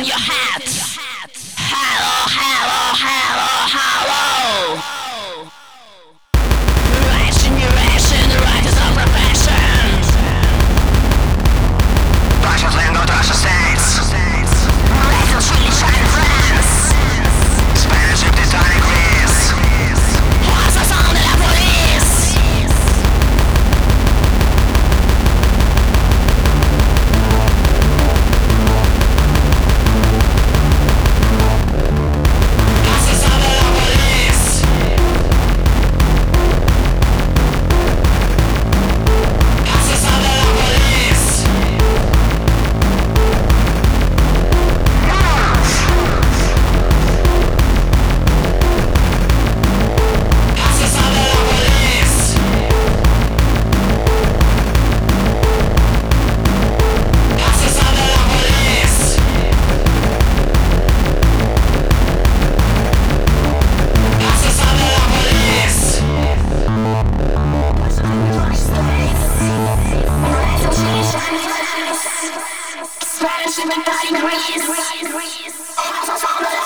in your head. Hello, hello, hello, hello. Ration, the right is our profession. Russia's lingo, Russia states. Little Swedish and France. Spanish and Italian Greece. What's the sound of the police? Spanish and Italian Greece.